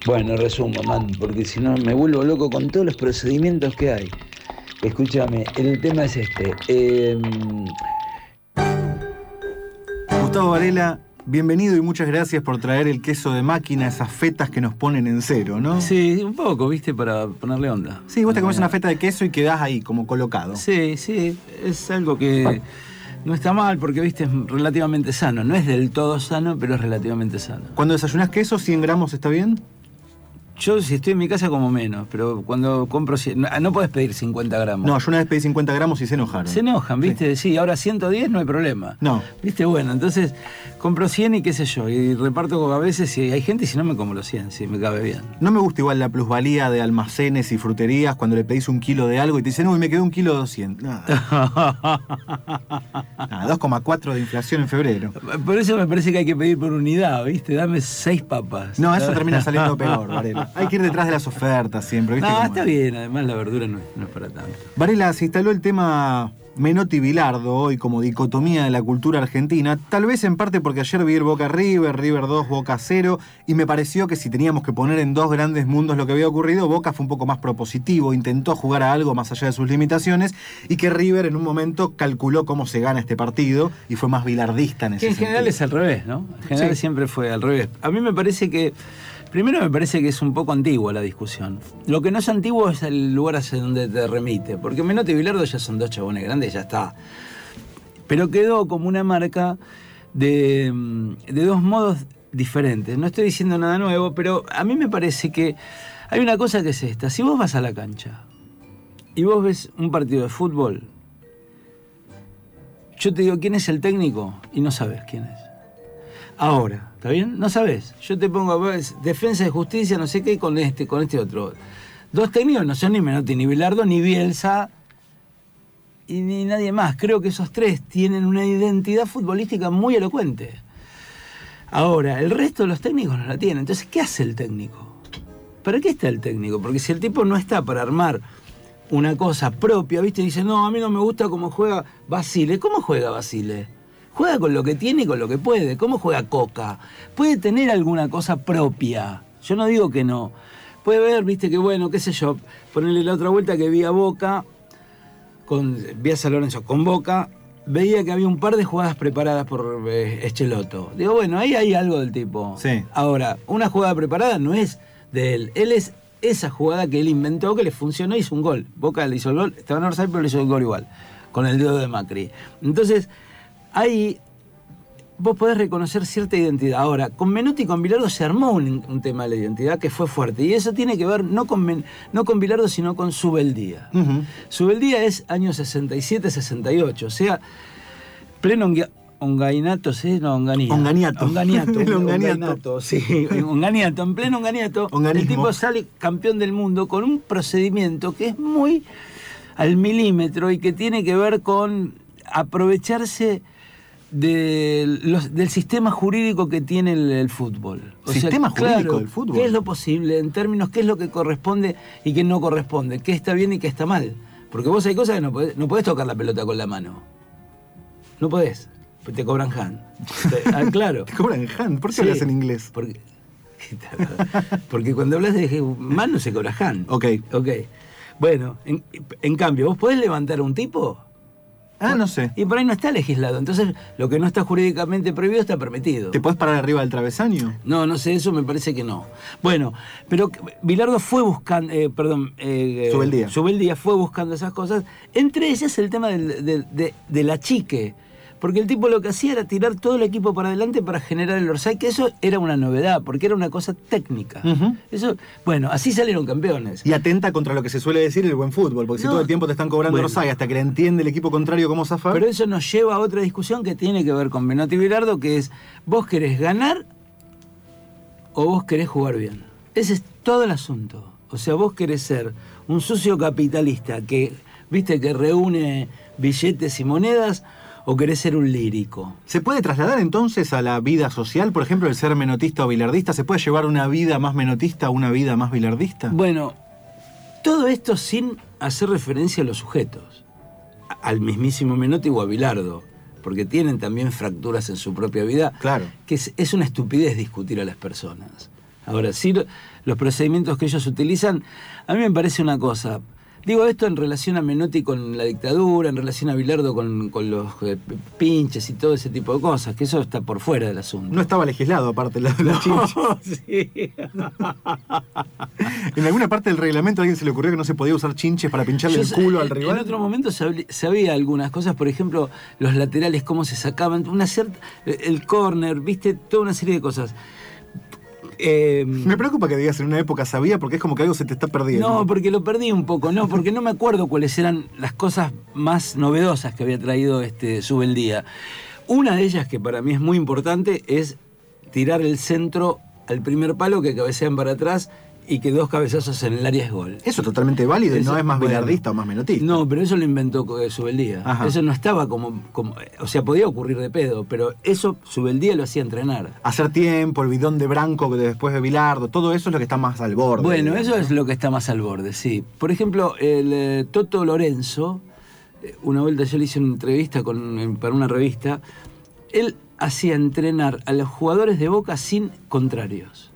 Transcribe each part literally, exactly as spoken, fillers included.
Bueno, resumo, man, porque si no me vuelvo loco con todos los procedimientos que hay. Escúchame, el tema es este. Eh... Gustavo Varela, bienvenido y muchas gracias por traer el queso de máquina, esas fetas que nos ponen en cero, ¿no? Sí, un poco, ¿viste? Para ponerle onda. Sí, vos te comés una feta de queso y quedás ahí, como colocado. Sí, sí, es algo que no está mal porque, viste, es relativamente sano. No es del todo sano, pero es relativamente sano. Cuando desayunás queso, cien gramos, ¿está bien? Yo, si estoy en mi casa, como menos, pero cuando compro... No, no podés pedir cincuenta gramos. No, yo una vez pedí cincuenta gramos y se enojaron. Se enojan, ¿viste? Sí, sí, ahora ciento diez no hay problema. No. ¿Viste? Bueno, entonces compro cien y qué sé yo, y reparto a veces si hay gente y si no me como los cien, si me cabe bien. No me gusta igual la plusvalía de almacenes y fruterías cuando le pedís un kilo de algo y te dicen, uy, me quedó un kilo de doscientos. Nada. Nada, dos coma cuatro de inflación en febrero. Por eso me parece que hay que pedir por unidad, ¿viste? Dame seis papas. No, eso termina saliendo peor, Varela. Hay que ir detrás de las ofertas siempre, ¿viste? No, Como... está bien, además la verdura no es, no es para tanto. Varela, se instaló el tema Menotti-Bilardo hoy como dicotomía de la cultura argentina, tal vez en parte porque ayer vi el Boca River, River dos, Boca cero, y me pareció que si teníamos que poner en dos grandes mundos lo que había ocurrido, Boca fue un poco más propositivo, intentó jugar a algo más allá de sus limitaciones, y que River en un momento calculó cómo se gana este partido y fue más bilardista en ese Que en sentido. general es al revés, ¿no? En general Sí. siempre fue al revés. A mí me parece que... Primero me parece que es un poco antigua la discusión. Lo que no es antiguo es el lugar hacia donde te remite. Porque Menotti y Bilardo ya son dos chabones grandes y ya está. Pero quedó como una marca de, de dos modos diferentes. No estoy diciendo nada nuevo, pero a mí me parece que hay una cosa que es esta. Si vos vas a la cancha y vos ves un partido de fútbol, yo te digo quién es el técnico y no sabes quién es. Ahora, ¿está bien? No sabés. Yo te pongo a ver Defensa de Justicia, no sé qué, con este, con este otro. Dos técnicos no son ni Menotti, ni Bilardo, ni Bielsa, y ni nadie más. Creo que esos tres tienen una identidad futbolística muy elocuente. Ahora, el resto de los técnicos no la tienen. Entonces, ¿qué hace el técnico? ¿Para qué está el técnico? Porque si el tipo no está para armar una cosa propia, ¿viste? Dice, no, a mí no me gusta cómo juega Basile. ¿Cómo juega Basile? Juega con lo que tiene y con lo que puede. ¿Cómo juega Coca? Puede tener alguna cosa propia. Yo no digo que no. Puede ver, viste, que bueno, qué sé yo, ponerle la otra vuelta que vi a Boca, con, vi a San Lorenzo con Boca, veía que había un par de jugadas preparadas por eh, Echeloto. Digo, bueno, ahí hay algo del tipo. Sí. Ahora, una jugada preparada no es de él. Él es esa jugada que él inventó, que le funcionó y hizo un gol. Boca le hizo el gol, estaba en Orsay, pero le hizo el gol igual, con el dedo de Macri. Entonces, ahí vos podés reconocer cierta identidad. Ahora, con Menotti y con Bilardo se armó un, un tema de la identidad que fue fuerte. Y eso tiene que ver no con, Men, no con Bilardo, sino con Subeldía. Uh-huh. Subeldía es año sesenta y siete sesenta y ocho. O sea, pleno ongainato, ¿sí? No, onganía. Onganiato. Onganiato. El onganiato, sí. Onganiato, en pleno onganiato. El tipo sale campeón del mundo con un procedimiento que es muy al milímetro y que tiene que ver con aprovecharse de los, del sistema jurídico que tiene el, el fútbol. O ¿Sistema sea, jurídico claro, del fútbol? ¿Qué es lo posible en términos qué es lo que corresponde y qué no corresponde? ¿Qué está bien y qué está mal? Porque vos hay cosas que no podés, no podés tocar la pelota con la mano. No podés. Te cobran hand. Ah, claro. ¿Te cobran hand? ¿Por qué sí, hablas en inglés? Porque, porque cuando hablas de mano se cobra hand. Ok. Ok. Bueno, en, en cambio, ¿vos podés levantar a un tipo? Ah, no sé. Y por ahí no está legislado. Entonces, lo que no está jurídicamente prohibido está permitido. ¿Te podés parar arriba del travesaño? No, no sé, eso me parece que no. Bueno, pero Bilardo fue buscando, eh, perdón, eh, Subeldía. Subeldía fue buscando esas cosas. Entre ellas el tema del, de, de, de la chique. Porque el tipo lo que hacía era tirar todo el equipo para adelante para generar el Orsay, que eso era una novedad, porque era una cosa técnica. Uh-huh. Eso, bueno, así salieron campeones. Y atenta contra lo que se suele decir el buen fútbol, porque no, si todo el tiempo te están cobrando bueno, Orsay hasta que le entiende el equipo contrario cómo zafar. Pero eso nos lleva a otra discusión que tiene que ver con Menotti y Bilardo, que es, ¿vos querés ganar o vos querés jugar bien? Ese es todo el asunto. O sea, vos querés ser un socio capitalista que, viste, que reúne billetes y monedas, ¿o querés ser un lírico? ¿Se puede trasladar entonces a la vida social, por ejemplo, el ser menotista o bilardista? ¿Se puede llevar una vida más menotista a una vida más bilardista? Bueno, todo esto sin hacer referencia a los sujetos, al mismísimo Menotti o a Bilardo, porque tienen también fracturas en su propia vida. Claro. Que es, es una estupidez discutir a las personas. Ahora, sí, lo, los procedimientos que ellos utilizan, a mí me parece una cosa. Digo esto en relación a Menotti con la dictadura, en relación a Bilardo con, con los eh, pinches y todo ese tipo de cosas, que eso está por fuera del asunto. No estaba legislado, aparte, la de los No, chinches. sí. En alguna parte del reglamento a alguien se le ocurrió que no se podía usar chinches para pincharle Yo el sé- culo al en- rival. En otro momento sabía, sabía algunas cosas, por ejemplo, los laterales, cómo se sacaban, una cierta, el córner, viste, toda una serie de cosas. Eh, Me preocupa que digas en una época sabía, porque es como que algo se te está perdiendo. No, porque lo perdí un poco, no, porque no me acuerdo cuáles eran las cosas más novedosas que había traído este Subeldía. Una de ellas, que para mí es muy importante, es tirar el centro al primer palo, que cabecean para atrás y que dos cabezazos en el área es gol. Eso es totalmente válido y Eso- no es más bueno. bilardista o más menotista. No, pero eso lo inventó eh, Subeldía. Ajá. Eso no estaba como, como... O sea, podía ocurrir de pedo, pero eso Subeldía lo hacía entrenar. Hacer tiempo, el bidón de Branco que después de Bilardo, todo eso es lo que está más al borde. Bueno, digamos, eso ¿no? es lo que está más al borde, sí. Por ejemplo, el eh, Toto Lorenzo, eh, una vuelta yo le hice una entrevista con, en- para una revista, él hacía entrenar a los jugadores de Boca sin contrarios.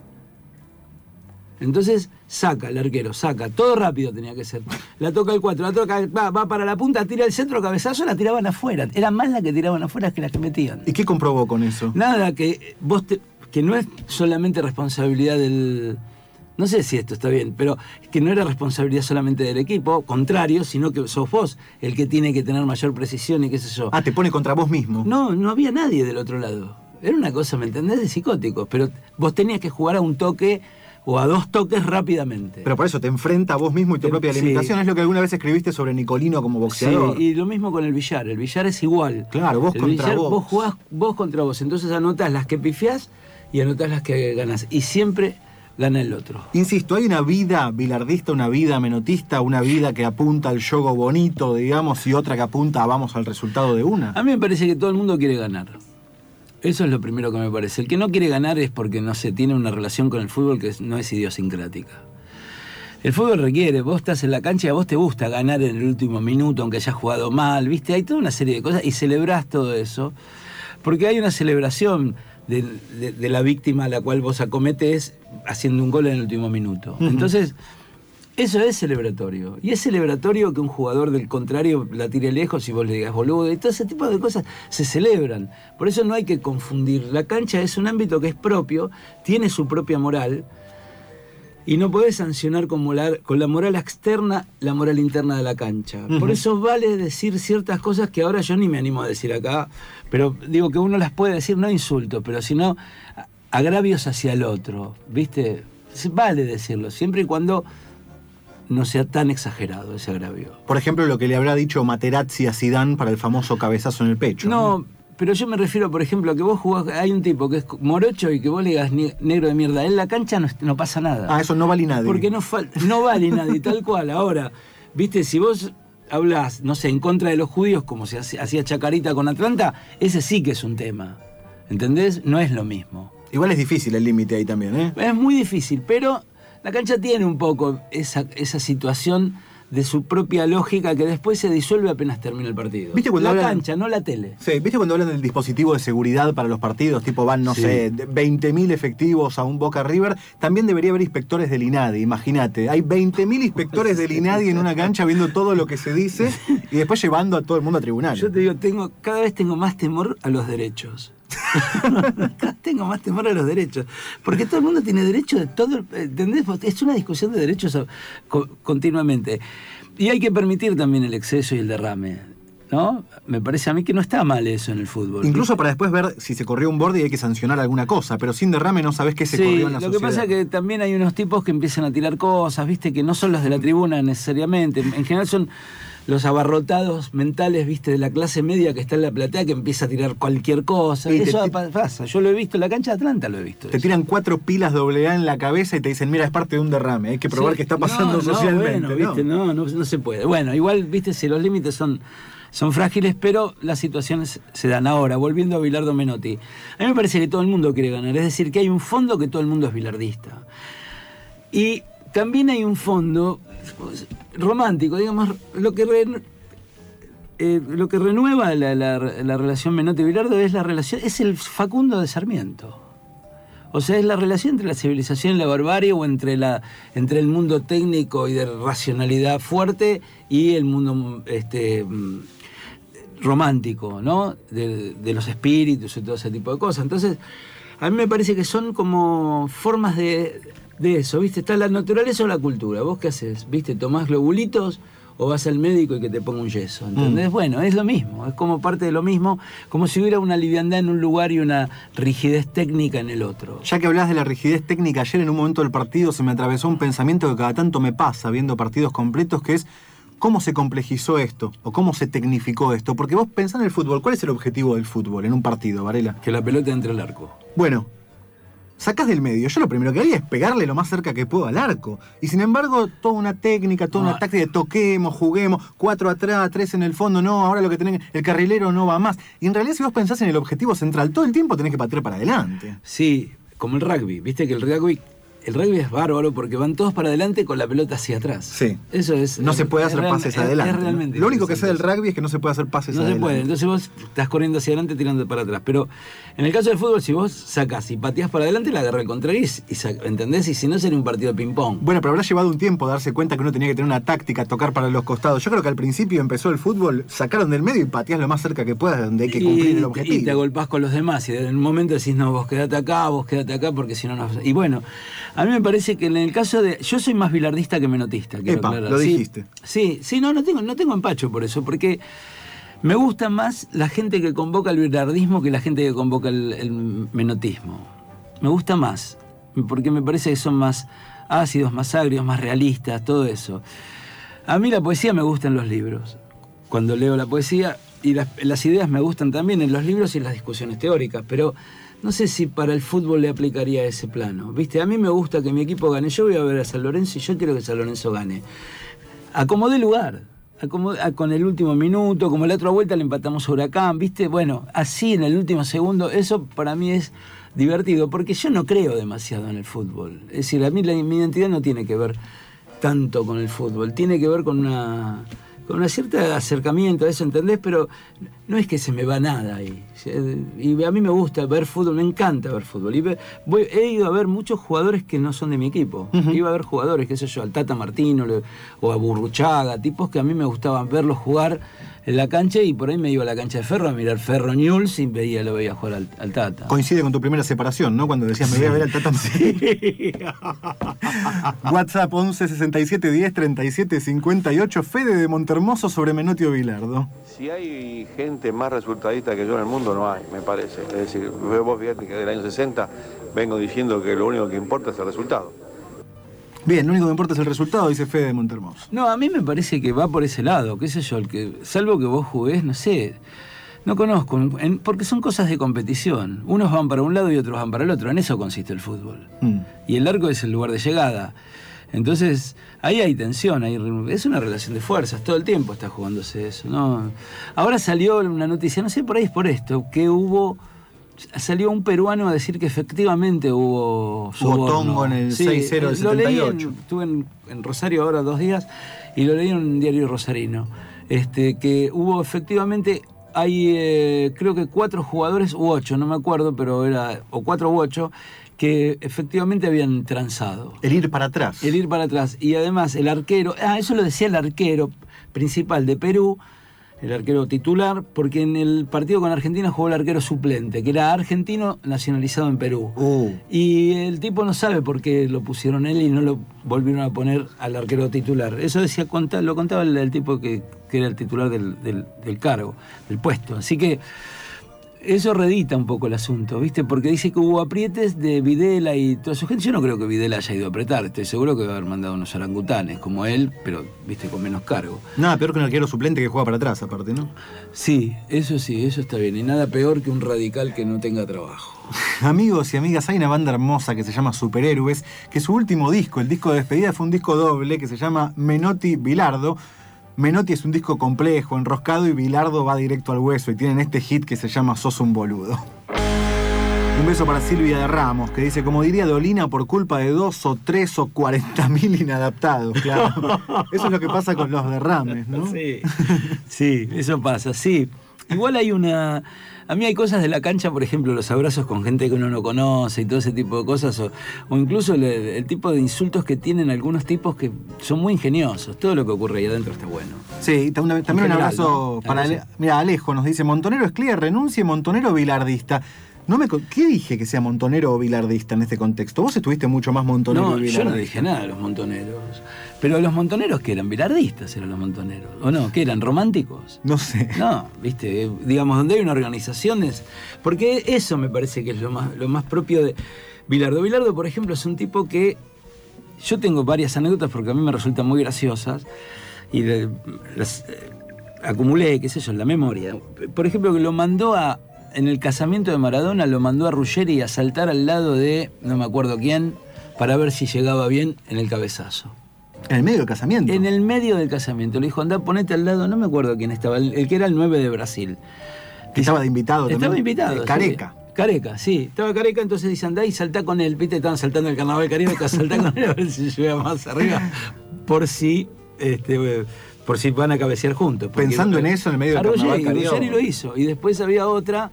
Entonces saca el arquero, saca, todo rápido tenía que ser. La toca el cuatro, la toca, va, va para la punta, tira el centro, cabezazo, la tiraban afuera. Eran más las que tiraban afuera que las que metían. ¿Y qué comprobó con eso? Nada, que vos te- que no es solamente responsabilidad del... No sé si esto está bien, pero que no era responsabilidad solamente del equipo, contrario, sino que sos vos el que tiene que tener mayor precisión y qué sé yo. Ah, te pone contra vos mismo. No, no había nadie del otro lado. Era una cosa, ¿me entendés? De psicóticos, pero vos tenías que jugar a un toque o a dos toques rápidamente. Pero por eso te enfrenta a vos mismo y tu Te- propia sí. limitación. Es lo que alguna vez escribiste sobre Nicolino como Sí, boxeador. y lo mismo con el billar. El billar es igual. Claro, vos El contra billar, vos. Vos jugás vos contra vos. Entonces anotás las que pifiás y anotás las que ganás. Y siempre gana el otro. Insisto, hay una vida bilardista, una vida menotista, una vida que apunta al yogo bonito, digamos, y otra que apunta a vamos al resultado de una. A mí me parece que todo el mundo quiere ganar. Eso es lo primero que me parece. El que no quiere ganar es porque, no sé, tiene una relación con el fútbol que no es idiosincrática. El fútbol requiere, vos estás en la cancha y a vos te gusta ganar en el último minuto, aunque hayas jugado mal, ¿viste? Hay toda una serie de cosas y celebrás todo eso, porque hay una celebración de, de- de la víctima a la cual vos acometés haciendo un gol en el último minuto. Ujú. Entonces, eso es celebratorio. Y es celebratorio que un jugador del contrario la tire lejos y vos le digas boludo. Y todo ese tipo de cosas se celebran. Por eso no hay que confundir. La cancha es un ámbito que es propio, tiene su propia moral. Y no podés sancionar con, moral- con la moral externa la moral interna de la cancha. Ujú. Por eso vale decir ciertas cosas que ahora yo ni me animo a decir acá. Pero digo que uno las puede decir, no insultos, pero sino a- agravios hacia el otro. ¿Viste? Se- Vale decirlo, siempre y cuando no sea tan exagerado ese agravio. Por ejemplo, lo que le habrá dicho Materazzi a Zidane para el famoso cabezazo en el pecho. No, pero yo me refiero, por ejemplo, a que vos jugás, hay un tipo que es morocho y que vos le digas "Ne- negro de mierda". En la cancha no, no pasa nada. Ah, eso no vale nadie. Porque no, fal- no vale nadie, tal cual. Ahora, viste, si vos hablás, no sé, en contra de los judíos, como se hace- hacía Chacarita con Atlanta, ese sí que es un tema. ¿Entendés? No es lo mismo. Igual es difícil el límite ahí también, ¿eh? Es muy difícil, pero la cancha tiene un poco esa, esa situación de su propia lógica que después se disuelve apenas termina el partido. ¿Viste cuando la hablan- cancha, no la tele. Sí, ¿viste cuando hablan del dispositivo de seguridad para los partidos? Tipo van, no Sí. sé, de veinte mil efectivos a un Boca River. También debería haber inspectores del INADI, imagínate. Hay veinte mil inspectores del INADI en una cancha viendo todo lo que se dice y después llevando a todo el mundo a tribunales. Yo te digo, tengo, cada vez tengo más temor a los derechos. Cada vez tengo más temor a los derechos. Porque todo el mundo tiene derecho de todo. ¿Entendés? Es una discusión de derechos a- co- continuamente. Y hay que permitir también el exceso y el derrame, ¿no? Me parece a mí que no está mal eso en el fútbol. Incluso para después ver si se corrió un borde y hay que sancionar alguna cosa, pero sin derrame no sabés qué se Sí, corrió en la lo sociedad. que pasa es que también hay unos tipos que empiezan a tirar cosas, viste, que no son los de la tribuna necesariamente. En general son los abarrotados mentales, viste, de la clase media que está en la platea que empieza a tirar cualquier cosa. Y te- Eso te- pa- pasa. Yo lo he visto en la cancha de Atlanta, lo he visto. Te eso. tiran cuatro pilas doble A en la cabeza y te dicen, mira, es parte de un derrame, hay que probar Sí, qué está pasando no, no, socialmente. bueno, ¿no? viste, no, no, no se puede. Bueno, igual, viste, si los límites son, son frágiles, pero las situaciones se dan. Ahora, volviendo a Bilardo Menotti, a mí me parece que todo el mundo quiere ganar, es decir, que hay un fondo que todo el mundo es bilardista. Y también hay un fondo romántico, digamos, lo que... re- eh, lo que renueva la, la- la relación Menotti-Bilardo es la relación, es el Facundo de Sarmiento. O sea, es la relación entre la civilización y la barbarie, o entre, la, entre el mundo técnico y de racionalidad fuerte y el mundo este, romántico, ¿no? De, de los espíritus y todo ese tipo de cosas. Entonces, a mí me parece que son como formas de, de eso, ¿viste? Está la naturaleza o la cultura. ¿Vos qué haces? ¿Viste? ¿Tomás globulitos o vas al médico y que te ponga un yeso? ¿Entendés? Mm. Bueno, es lo mismo, es como parte de lo mismo, como si hubiera una liviandad en un lugar y una rigidez técnica en el otro. Ya que hablas de la rigidez técnica, ayer en un momento del partido se me atravesó un pensamiento que cada tanto me pasa viendo partidos completos, que es ¿cómo se complejizó esto? ¿O cómo se tecnificó esto? Porque vos pensás en el fútbol, ¿cuál es el objetivo del fútbol en un partido, Varela? Que la pelota entre al arco. Bueno, sacás del medio. Yo lo primero que haría es pegarle lo más cerca que puedo al arco. Y sin embargo, toda una técnica, toda no. una táctica de toquemos, juguemos, cuatro atrás, tres en el fondo, no, ahora lo que tenés, el carrilero no va más. Y en realidad, si vos pensás en el objetivo central, todo el tiempo tenés que patear para adelante. Sí, como el rugby. Viste que el rugby... El rugby es bárbaro porque van todos para adelante con la pelota hacia atrás. Sí. Eso es. No se puede hacer real, pases es, adelante. Es realmente Lo único que sé del rugby es que no se puede hacer pases no adelante. No se puede. Entonces vos estás corriendo hacia adelante tirando para atrás. Pero en el caso del fútbol, si vos sacás y pateás para adelante, la agarra el contrario y, y ¿entendés? Y si no, sería un partido de ping-pong. Bueno, pero habrá llevado un tiempo darse cuenta que uno tenía que tener una táctica, tocar para los costados. Yo creo que al principio empezó el fútbol, sacaron del medio y pateás lo más cerca que puedas donde hay que cumplir y, el objetivo. Y te agolpás con los demás. Y en un momento decís, no, vos quedate acá, vos quedate acá, porque si no, no. Y bueno, a mí me parece que en el caso de... Yo soy más bilardista que menotista. Epa, lo dijiste. Sí, sí, no, no tengo, no tengo empacho por eso, porque me gusta más la gente que convoca el bilardismo que la gente que convoca el, el menotismo. Me gusta más, porque me parece que son más ácidos, más agrios, más realistas, todo eso. A mí la poesía me gusta en los libros. Cuando leo la poesía, y las, las ideas me gustan también en los libros y en las discusiones teóricas, pero... No sé si para el fútbol le aplicaría ese plano. ¿Viste? A mí me gusta que mi equipo gane. Yo voy a ver a San Lorenzo y yo quiero que San Lorenzo gane. Acomodé lugar. Acomodé, con el último minuto, como la otra vuelta le empatamos a Huracán. ¿Viste? Bueno, así en el último segundo, eso para mí es divertido, porque yo no creo demasiado en el fútbol. Es decir, a mí la, mi identidad no tiene que ver tanto con el fútbol. Tiene que ver con una... con un cierto acercamiento a eso, ¿entendés? Pero no es que se me va nada ahí. Y a mí me gusta ver fútbol, me encanta ver fútbol. Y voy, he ido a ver muchos jugadores que no son de mi equipo. Uh-huh. Iba a ver jugadores, qué sé yo, al Tata Martino o a Burruchaga, tipos que a mí me gustaban verlos jugar en la cancha, y por ahí me iba a la cancha de Ferro a mirar Ferro Newell's y veía, lo veía jugar al, al Tata. Coincide con tu primera separación, ¿no? Cuando decías, me voy a ver al Tata. Sí. WhatsApp once sesenta y siete diez treinta y siete cincuenta y ocho. Fede de Montermoso sobre Menotti o Bilardo. Si hay gente más resultadista que yo en el mundo, no hay, me parece. Es decir, vos fíjate que del año sesenta vengo diciendo que lo único que importa es el resultado. Bien, lo único que importa es el resultado, dice Fede de Montermoso. No, a mí me parece que va por ese lado, qué sé yo, el que, salvo que vos jugués, no sé, no conozco, en, porque son cosas de competición. Unos van para un lado y otros van para el otro, en eso consiste el fútbol. Mm. Y el arco es el lugar de llegada. Entonces, ahí hay tensión, hay, es una relación de fuerzas, todo el tiempo está jugándose eso, ¿no? Ahora salió una noticia, no sé, por ahí es por esto, que hubo... Salió un peruano a decir que efectivamente hubo soborno. Hubo tongo en el sí, seis cero del setenta y ocho. Lo leí en, estuve en, en Rosario ahora dos días y lo leí en un diario rosarino. Este, que hubo efectivamente, hay eh, creo que cuatro jugadores u ocho, no me acuerdo, pero era, o cuatro u ocho, que efectivamente habían transado. El ir para atrás. El ir para atrás. Y además el arquero, ah, eso lo decía el arquero principal de Perú, el arquero titular, porque en el partido con Argentina jugó el arquero suplente, que era argentino nacionalizado en Perú. Uh. Y el tipo no sabe por qué lo pusieron él y no lo volvieron a poner al arquero titular. Eso decía, lo contaba el, el tipo que, que era el titular del, del, del cargo, del puesto. Así que eso redita un poco el asunto, ¿viste? Porque dice que hubo aprietes de Videla y toda su gente. Yo no creo que Videla haya ido a apretar. Estoy seguro que va a haber mandado unos orangutanes como él, pero, ¿viste? Con menos cargo. Nada peor que un arquero suplente que juega para atrás, aparte, ¿no? Sí, eso sí, eso está bien. Y nada peor que un radical que no tenga trabajo. Amigos y amigas, hay una banda hermosa que se llama Superhéroes, que su último disco, el disco de despedida, fue un disco doble que se llama Menotti Bilardo. Menotti es un disco complejo, enroscado, y Bilardo va directo al hueso, y tienen este hit que se llama Sos un boludo. Un beso para Silvia de Ramos, que dice, como diría Dolina, por culpa de dos o tres o cuarenta mil inadaptados. Claro. Eso es lo que pasa con los derrames, ¿no? Sí, sí, eso pasa, sí. Igual hay una... A mí hay cosas de la cancha, por ejemplo, los abrazos con gente que uno no conoce y todo ese tipo de cosas, o, o incluso el, el tipo de insultos que tienen algunos tipos que son muy ingeniosos. Todo lo que ocurre ahí adentro está bueno. Sí, también general, un abrazo ¿no? para... Ale, mira, Alejo nos dice, Montonero Escliar renuncia, Montonero bilardista. No me, ¿Qué dije que sea montonero o bilardista en este contexto? Vos estuviste mucho más montonero No, y bilardista. yo no dije nada de los montoneros. Pero los montoneros, que eran bilardistas, eran los montoneros. ¿O no? ¿Que eran románticos? No sé. No, viste, digamos, donde hay una organización es... Porque eso me parece que es lo más, lo más propio de Bilardo. Bilardo, por ejemplo, es un tipo que... Yo tengo varias anécdotas porque a mí me resultan muy graciosas y de, las eh, acumulé, qué sé yo, en la memoria. Por ejemplo, que lo mandó a... En el casamiento de Maradona lo mandó a Ruggeri a saltar al lado de, no me acuerdo quién, para ver si llegaba bien en el cabezazo. ¿En el medio del casamiento? En el medio del casamiento. Le dijo, andá, ponete al lado, no me acuerdo quién estaba, el, el que era el nueve de Brasil. Que estaba de invitado también. Estaba invitado. Eh, Careca. Sí. Careca, sí. Estaba Careca, entonces dice, andá y saltá con él. Viste, estaban saltando el Carnaval Caribe, saltá con él a ver si llega más arriba. Por si... Este, por si van a cabecear juntos. Porque, pensando en eso en el medio del Carnaval Caribe. Ruggeri lo hizo. Y después había otra...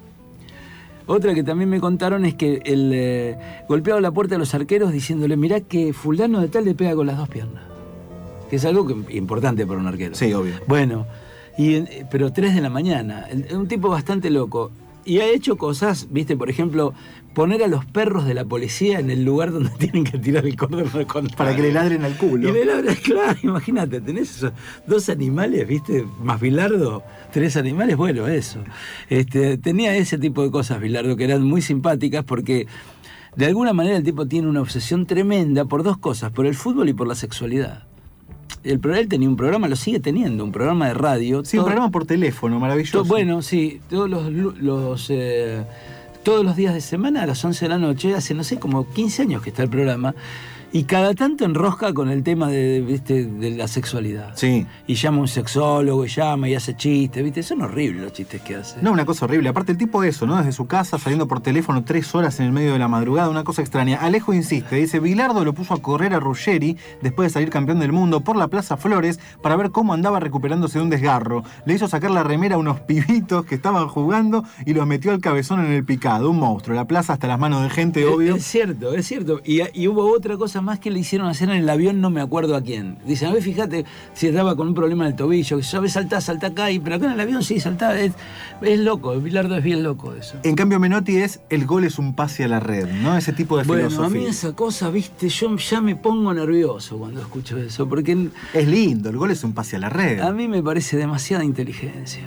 Otra que también me contaron es que él eh, golpeaba la puerta de los arqueros diciéndole, mirá que fulano de tal le pega con las dos piernas. Que es algo que, importante para un arquero. Sí, obvio. Bueno, y, pero tres de la mañana. Es un tipo bastante loco. Y ha hecho cosas, viste, por ejemplo, poner a los perros de la policía en el lugar donde tienen que tirar el cordón contrario. Para que le ladren al culo. Y le ladren, claro, imagínate, tenés esos dos animales, viste, más Bilardo, tres animales, bueno, eso. Este, tenía ese tipo de cosas, Bilardo, que eran muy simpáticas porque de alguna manera el tipo tiene una obsesión tremenda por dos cosas, por el fútbol y por la sexualidad. El, él tenía un programa, lo sigue teniendo, un programa de radio. Sí, todo, un programa por teléfono, maravilloso. Todo, bueno, sí, todos los, los eh, todos los días de semana a las once de la noche, hace no sé, como quince años que está el programa, y cada tanto enrosca con el tema de, ¿viste? De la sexualidad. Sí. Y llama a un sexólogo, y llama y hace chistes, ¿viste? Son horribles los chistes que hace. No, una cosa horrible. Aparte el tipo eso, ¿no? Desde su casa, saliendo por teléfono tres horas en el medio de la madrugada, una cosa extraña. Alejo insiste, dice, Bilardo lo puso a correr a Ruggeri, después de salir campeón del mundo, por la Plaza Flores, para ver cómo andaba recuperándose de un desgarro. Le hizo sacar la remera a unos pibitos que estaban jugando y los metió al cabezón en el picado. Un monstruo. La plaza hasta las manos de gente, obvio. Es, es cierto, es cierto. Y, y hubo otra cosa más que le hicieron hacer en el avión, no me acuerdo a quién. Dicen, a ver, fíjate, si estaba con un problema en el tobillo, que sabes, saltá, saltá acá, y, pero acá en el avión sí, saltá. Es, es loco, Bilardo es bien loco eso. En cambio, Menotti es, el gol es un pase a la red, ¿no? Ese tipo de bueno, filosofía. Bueno, a mí esa cosa, viste, yo ya me pongo nervioso cuando escucho eso, porque... Es lindo, el gol es un pase a la red. A mí me parece demasiada inteligencia.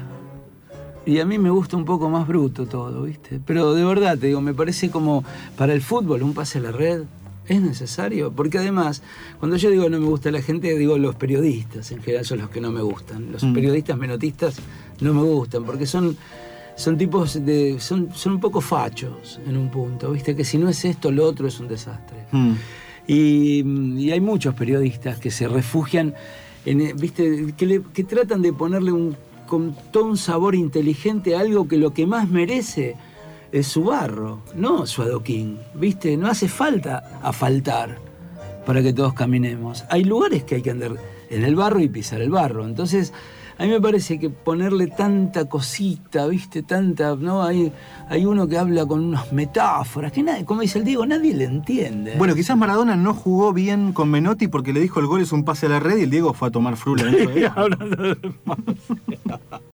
Y a mí me gusta un poco más bruto todo, ¿viste? Pero de verdad, te digo, me parece como para el fútbol un pase a la red es necesario. Porque además, cuando yo digo no me gusta la gente, digo los periodistas en general son los que no me gustan. Los mm. periodistas menotistas no me gustan porque son, son tipos de... Son, son un poco fachos en un punto, ¿viste? Que si no es esto, lo otro es un desastre. Mm. Y, y hay muchos periodistas que se refugian en, ¿viste? Que, le, que tratan de ponerle un... con todo un sabor inteligente a algo que lo que más merece es su barro, no su adoquín, ¿viste? No hace falta asfaltar para que todos caminemos. Hay lugares que hay que andar en el barro y pisar el barro. Entonces, a mí me parece que ponerle tanta cosita, ¿viste? Tanta, ¿no? Hay, hay uno que habla con unas metáforas, que nadie, como dice el Diego, nadie le entiende. Bueno, quizás Maradona no jugó bien con Menotti porque le dijo el gol es un pase a la red y el Diego fue a tomar frula dentro de él.